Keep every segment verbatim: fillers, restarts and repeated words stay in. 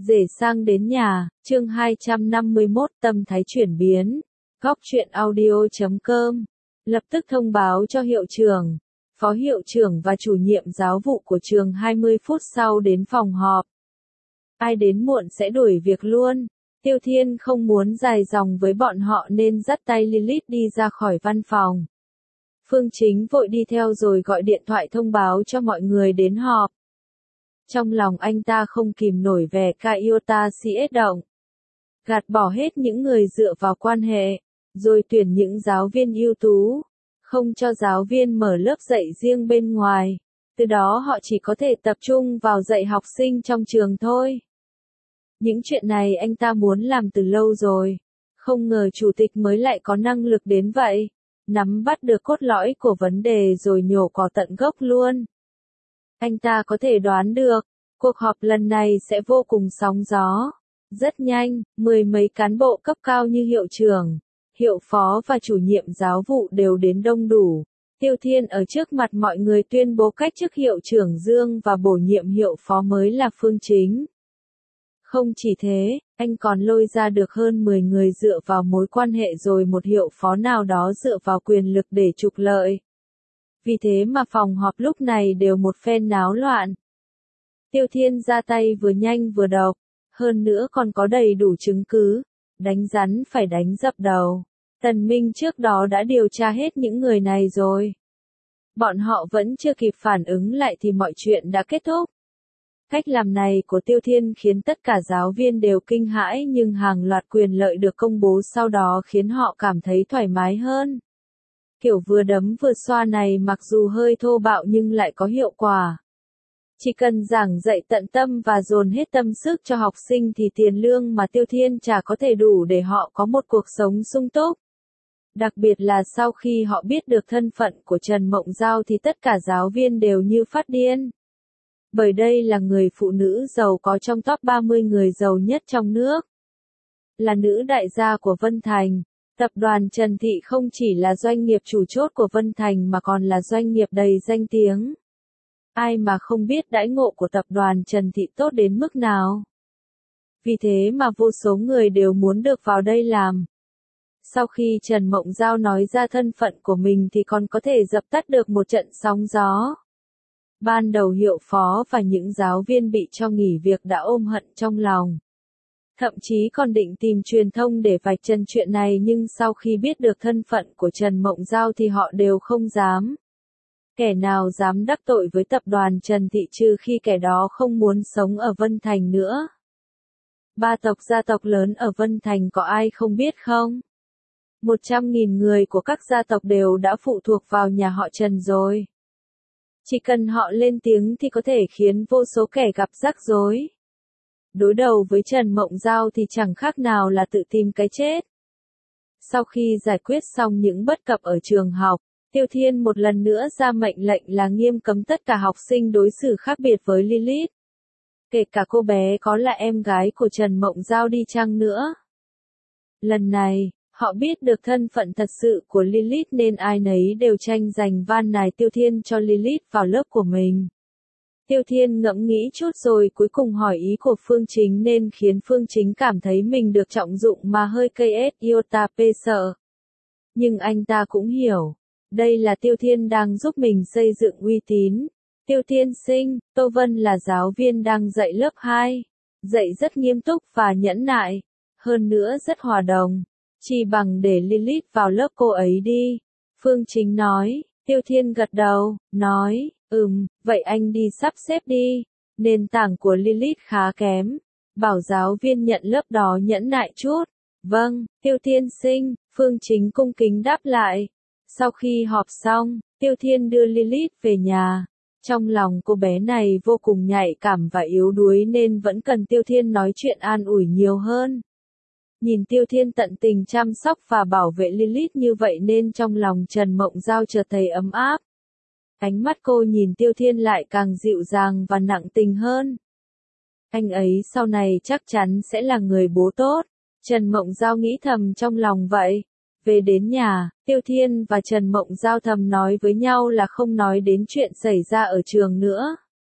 Rể sang đến nhà, chương hai trăm năm mươi mốt tâm thái chuyển biến. Góc truyện audio chấm com lập tức thông báo cho hiệu trưởng, phó hiệu trưởng và chủ nhiệm giáo vụ của trường hai mươi phút sau đến phòng họp. Ai đến muộn sẽ đuổi việc luôn. Tiêu Thiên không muốn dài dòng với bọn họ nên dắt tay Lilith đi ra khỏi văn phòng. Phương Chính vội đi theo rồi gọi điện thoại thông báo cho mọi người đến họp. Trong lòng anh ta không kìm nổi vẻ ca iota si ết động. Gạt bỏ hết những người dựa vào quan hệ, rồi tuyển những giáo viên ưu tú, không cho giáo viên mở lớp dạy riêng bên ngoài. Từ đó họ chỉ có thể tập trung vào dạy học sinh trong trường thôi. Những chuyện này anh ta muốn làm từ lâu rồi. Không ngờ chủ tịch mới lại có năng lực đến vậy. Nắm bắt được cốt lõi của vấn đề rồi nhổ cỏ tận gốc luôn. Anh ta có thể đoán được, cuộc họp lần này sẽ vô cùng sóng gió. Rất nhanh, mười mấy cán bộ cấp cao như hiệu trưởng, hiệu phó và chủ nhiệm giáo vụ đều đến đông đủ. Tiêu Thiên ở trước mặt mọi người tuyên bố cách chức hiệu trưởng Dương và bổ nhiệm hiệu phó mới là Phương Chính. Không chỉ thế, anh còn lôi ra được hơn mười người dựa vào mối quan hệ rồi một hiệu phó nào đó dựa vào quyền lực để trục lợi. Vì thế mà phòng họp lúc này đều một phen náo loạn. Tiêu Thiên ra tay vừa nhanh vừa độc, hơn nữa còn có đầy đủ chứng cứ, đánh rắn phải đánh dập đầu. Tần Minh trước đó đã điều tra hết những người này rồi. Bọn họ vẫn chưa kịp phản ứng lại thì mọi chuyện đã kết thúc. Cách làm này của Tiêu Thiên khiến tất cả giáo viên đều kinh hãi nhưng hàng loạt quyền lợi được công bố sau đó khiến họ cảm thấy thoải mái hơn. Kiểu vừa đấm vừa xoa này mặc dù hơi thô bạo nhưng lại có hiệu quả. Chỉ cần giảng dạy tận tâm và dồn hết tâm sức cho học sinh thì tiền lương mà Tiêu Thiên trả có thể đủ để họ có một cuộc sống sung túc. Đặc biệt là sau khi họ biết được thân phận của Trần Mộng Giao thì tất cả giáo viên đều như phát điên. Bởi đây là người phụ nữ giàu có trong top ba mươi người giàu nhất trong nước. Là nữ đại gia của Vân Thành, tập đoàn Trần Thị không chỉ là doanh nghiệp chủ chốt của Vân Thành mà còn là doanh nghiệp đầy danh tiếng. Ai mà không biết đãi ngộ của tập đoàn Trần Thị tốt đến mức nào. Vì thế mà vô số người đều muốn được vào đây làm. Sau khi Trần Mộng Giao nói ra thân phận của mình thì còn có thể dập tắt được một trận sóng gió. Ban đầu hiệu phó và những giáo viên bị cho nghỉ việc đã ôm hận trong lòng. Thậm chí còn định tìm truyền thông để vạch trần chuyện này nhưng sau khi biết được thân phận của Trần Mộng Giao thì họ đều không dám. Kẻ nào dám đắc tội với tập đoàn Trần Thị trừ khi kẻ đó không muốn sống ở Vân Thành nữa. Ba tộc gia tộc lớn ở Vân Thành có ai không biết không? Một trăm nghìn người của các gia tộc đều đã phụ thuộc vào nhà họ Trần rồi. Chỉ cần họ lên tiếng thì có thể khiến vô số kẻ gặp rắc rối. Đối đầu với Trần Mộng Giao thì chẳng khác nào là tự tìm cái chết. Sau khi giải quyết xong những bất cập ở trường học, Tiêu Thiên một lần nữa ra mệnh lệnh là nghiêm cấm tất cả học sinh đối xử khác biệt với Lilith. Kể cả cô bé có là em gái của Trần Mộng Giao đi chăng nữa. Lần này, họ biết được thân phận thật sự của Lilith nên ai nấy đều tranh giành van nài Tiêu Thiên cho Lilith vào lớp của mình. Tiêu Thiên ngẫm nghĩ chút rồi cuối cùng hỏi ý của Phương Chính nên khiến Phương Chính cảm thấy mình được trọng dụng mà hơi cây ét iota p sợ. Nhưng anh ta cũng hiểu, đây là Tiêu Thiên đang giúp mình xây dựng uy tín. Tiêu Thiên sinh, Tô Vân là giáo viên đang dạy lớp hai, dạy rất nghiêm túc và nhẫn nại, hơn nữa rất hòa đồng. Chỉ bằng để Lilith vào lớp cô ấy đi. Phương Chính nói, Tiêu Thiên gật đầu, nói, ừm, vậy anh đi sắp xếp đi. Nền tảng của Lilith khá kém. Bảo giáo viên nhận lớp đó nhẫn nại chút. Vâng, Tiêu Thiên sinh, Phương Chính cung kính đáp lại. Sau khi họp xong, Tiêu Thiên đưa Lilith về nhà. Trong lòng cô bé này vô cùng nhạy cảm và yếu đuối nên vẫn cần Tiêu Thiên nói chuyện an ủi nhiều hơn. Nhìn Tiêu Thiên tận tình chăm sóc và bảo vệ Lilith như vậy nên trong lòng Trần Mộng Giao chợt thấy ấm áp. Ánh mắt cô nhìn Tiêu Thiên lại càng dịu dàng và nặng tình hơn. Anh ấy sau này chắc chắn sẽ là người bố tốt. Trần Mộng Giao nghĩ thầm trong lòng vậy. Về đến nhà, Tiêu Thiên và Trần Mộng Giao thầm nói với nhau là không nói đến chuyện xảy ra ở trường nữa.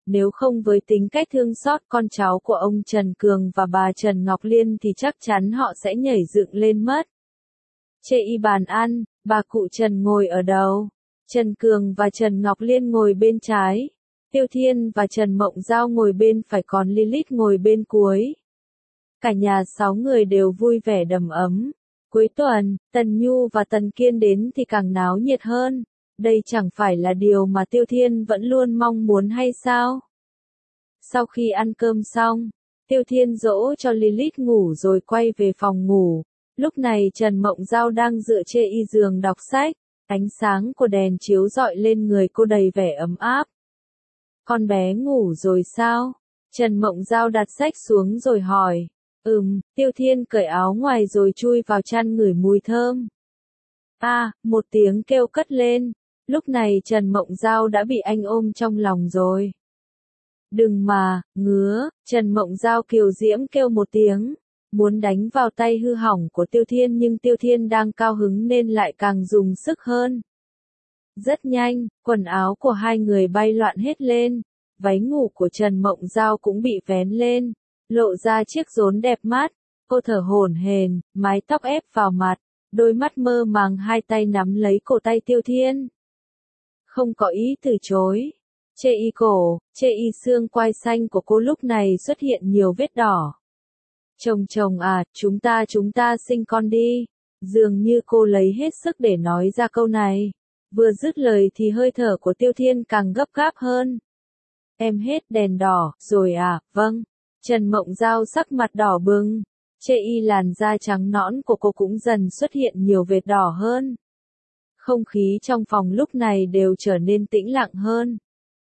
nếu không với tính cách thương xót con cháu của ông Trần Cường và bà Trần Ngọc Liên thì chắc chắn họ sẽ nhảy dựng lên mất. Chê y bàn ăn, bà cụ Trần ngồi ở đầu, Trần Cường và Trần Ngọc Liên ngồi bên trái, Tiêu Thiên và Trần Mộng Giao ngồi bên phải còn Lilith ngồi bên cuối. Cả nhà sáu người đều vui vẻ đầm ấm. Cuối tuần, Tần Nhu và Tần Kiên đến thì càng náo nhiệt hơn. Đây chẳng phải là điều mà Tiêu Thiên vẫn luôn mong muốn hay sao? Sau khi ăn cơm xong, Tiêu Thiên dỗ cho Lilith ngủ rồi quay về phòng ngủ. Lúc này Trần Mộng Giao đang dựa trên y giường đọc sách, ánh sáng của đèn chiếu rọi lên người cô đầy vẻ ấm áp. Con bé ngủ rồi sao? Trần Mộng Giao đặt sách xuống rồi hỏi. Ừm, Tiêu Thiên cởi áo ngoài rồi chui vào chăn ngửi mùi thơm. A, à, một tiếng kêu cất lên. Lúc này Trần Mộng Giao đã bị anh ôm trong lòng rồi. Đừng mà, ngứa, Trần Mộng Giao kiều diễm kêu một tiếng, muốn đánh vào tay hư hỏng của Tiêu Thiên nhưng Tiêu Thiên đang cao hứng nên lại càng dùng sức hơn. Rất nhanh, quần áo của hai người bay loạn hết lên, váy ngủ của Trần Mộng Giao cũng bị vén lên, lộ ra chiếc rốn đẹp mắt, cô thở hổn hển, mái tóc ép vào mặt, đôi mắt mơ màng hai tay nắm lấy cổ tay Tiêu Thiên. Không có ý từ chối. Chê y cổ, chê y xương quai xanh của cô lúc này xuất hiện nhiều vết đỏ. Chồng chồng à, chúng ta chúng ta sinh con đi. Dường như cô lấy hết sức để nói ra câu này. Vừa dứt lời thì hơi thở của Tiêu Thiên càng gấp gáp hơn. Em hết đèn đỏ, rồi à, vâng. Trần Mộng Giao sắc mặt đỏ bừng. Chê y làn da trắng nõn của cô cũng dần xuất hiện nhiều vệt đỏ hơn. Không khí trong phòng lúc này đều trở nên tĩnh lặng hơn.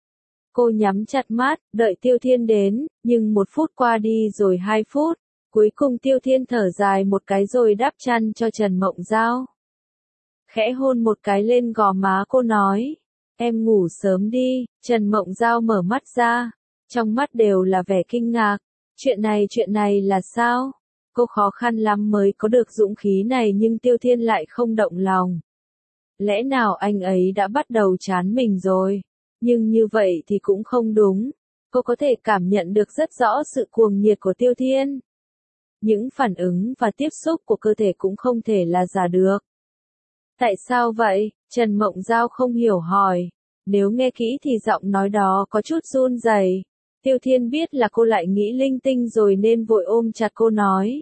Cô nhắm chặt mắt, đợi Tiêu Thiên đến, nhưng một phút qua đi rồi hai phút. Cuối cùng Tiêu Thiên thở dài một cái rồi đắp chăn cho Trần Mộng Giao. Khẽ hôn một cái lên gò má cô nói. Em ngủ sớm đi. Trần Mộng Giao mở mắt ra. Trong mắt đều là vẻ kinh ngạc. Chuyện này chuyện này là sao? Cô khó khăn lắm mới có được dũng khí này nhưng Tiêu Thiên lại không động lòng. Lẽ nào anh ấy đã bắt đầu chán mình rồi? Nhưng như vậy thì cũng không đúng. Cô có thể cảm nhận được rất rõ sự cuồng nhiệt của Tiêu Thiên. Những phản ứng và tiếp xúc của cơ thể cũng không thể là giả được. Tại sao vậy? Trần Mộng Giao không hiểu hỏi. Nếu nghe kỹ thì giọng nói đó có chút run rẩy. Tiêu Thiên biết là cô lại nghĩ linh tinh rồi nên vội ôm chặt cô nói.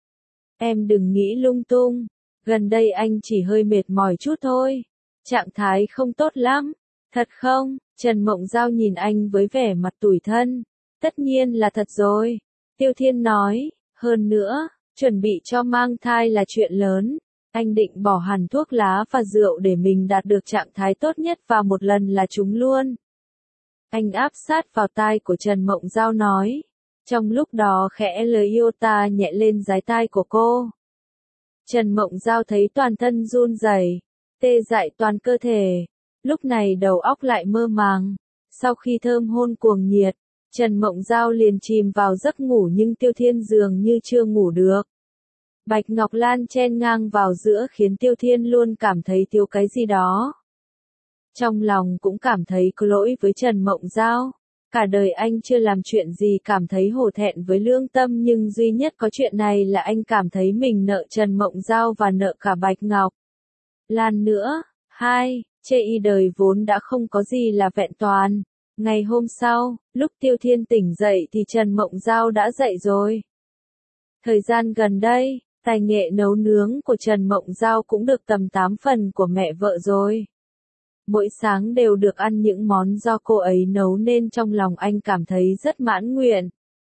Em đừng nghĩ lung tung. Gần đây anh chỉ hơi mệt mỏi chút thôi. Trạng thái không tốt lắm. Thật không? Trần Mộng Giao nhìn anh với vẻ mặt tủi thân. Tất nhiên là thật rồi. Tiêu Thiên nói. Hơn nữa, chuẩn bị cho mang thai là chuyện lớn. Anh định bỏ hẳn thuốc lá và rượu để mình đạt được trạng thái tốt nhất và một lần là chúng luôn. Anh áp sát vào tai của Trần Mộng Giao nói. Trong lúc đó khẽ lời yêu ta nhẹ lên dái tai của cô. Trần Mộng Giao thấy toàn thân run rẩy, tê dại toàn cơ thể. Lúc này đầu óc lại mơ màng. Sau khi thơm hôn cuồng nhiệt, Trần Mộng Giao liền chìm vào giấc ngủ nhưng Tiêu Thiên dường như chưa ngủ được. Bạch Ngọc Lan chen ngang vào giữa khiến Tiêu Thiên luôn cảm thấy thiếu cái gì đó. Trong lòng cũng cảm thấy có lỗi với Trần Mộng Giao. Cả đời anh chưa làm chuyện gì cảm thấy hổ thẹn với lương tâm nhưng duy nhất có chuyện này là anh cảm thấy mình nợ Trần Mộng Giao và nợ cả Bạch Ngọc Lan nữa. Hai, chê y đời vốn đã không có gì là vẹn toàn. Ngày hôm sau, lúc Tiêu Thiên tỉnh dậy thì Trần Mộng Giao đã dậy rồi. Thời gian gần đây, tài nghệ nấu nướng của Trần Mộng Giao cũng được tầm tám phần của mẹ vợ rồi. Mỗi sáng đều được ăn những món do cô ấy nấu nên trong lòng anh cảm thấy rất mãn nguyện.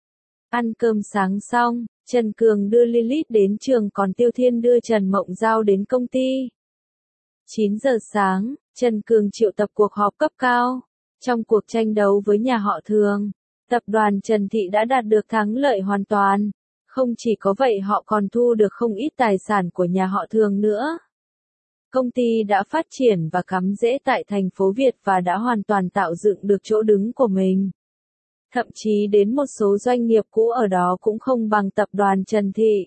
Ăn cơm sáng xong, Trần Cường đưa Lilith đến trường còn Tiêu Thiên đưa Trần Mộng Giao đến công ty. chín giờ sáng, Trần Cường triệu tập cuộc họp cấp cao. Trong cuộc tranh đấu với nhà họ Thường, tập đoàn Trần Thị đã đạt được thắng lợi hoàn toàn. Không chỉ có vậy họ còn thu được không ít tài sản của nhà họ Thường nữa. Công ty đã phát triển và cắm rễ tại thành phố Việt và đã hoàn toàn tạo dựng được chỗ đứng của mình. Thậm chí đến một số doanh nghiệp cũ ở đó cũng không bằng tập đoàn Trần Thị.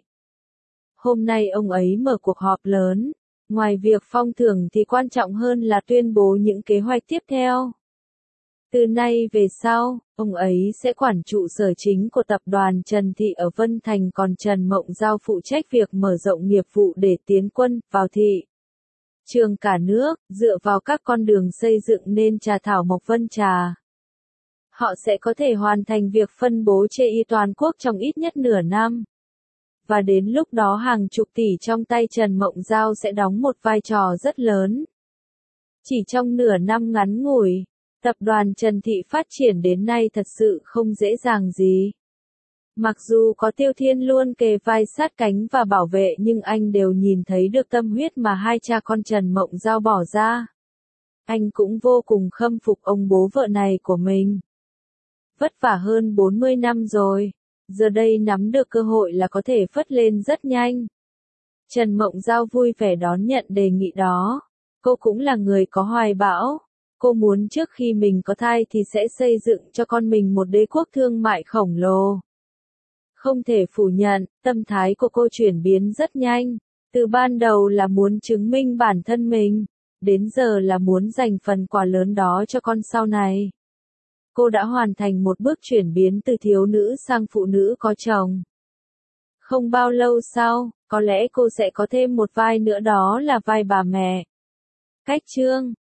Hôm nay ông ấy mở cuộc họp lớn. Ngoài việc phong thưởng thì quan trọng hơn là tuyên bố những kế hoạch tiếp theo. Từ nay về sau, ông ấy sẽ quản trụ sở chính của tập đoàn Trần Thị ở Vân Thành, còn Trần Mộng Giao phụ trách việc mở rộng nghiệp vụ để tiến quân vào thị trường cả nước, dựa vào các con đường xây dựng nên trà thảo mộc Vân Trà. Họ sẽ có thể hoàn thành việc phân bố chê y toàn quốc trong ít nhất nửa năm. Và đến lúc đó hàng chục tỷ trong tay Trần Mộng Giao sẽ đóng một vai trò rất lớn. Chỉ trong nửa năm ngắn ngủi, tập đoàn Trần Thị phát triển đến nay thật sự không dễ dàng gì. Mặc dù có Tiêu Thiên luôn kề vai sát cánh và bảo vệ, nhưng anh đều nhìn thấy được tâm huyết mà hai cha con Trần Mộng Giao bỏ ra. Anh cũng vô cùng khâm phục ông bố vợ này của mình. Vất vả hơn bốn mươi năm rồi, giờ đây nắm được cơ hội là có thể phất lên rất nhanh. Trần Mộng Giao vui vẻ đón nhận đề nghị đó. Cô cũng là người có hoài bão. Cô muốn trước khi mình có thai thì sẽ xây dựng cho con mình một đế quốc thương mại khổng lồ. Không thể phủ nhận, tâm thái của cô chuyển biến rất nhanh. Từ ban đầu là muốn chứng minh bản thân mình, đến giờ là muốn dành phần quà lớn đó cho con sau này. Cô đã hoàn thành một bước chuyển biến từ thiếu nữ sang phụ nữ có chồng. Không bao lâu sau, có lẽ cô sẽ có thêm một vai nữa, đó là vai bà mẹ. Cách chương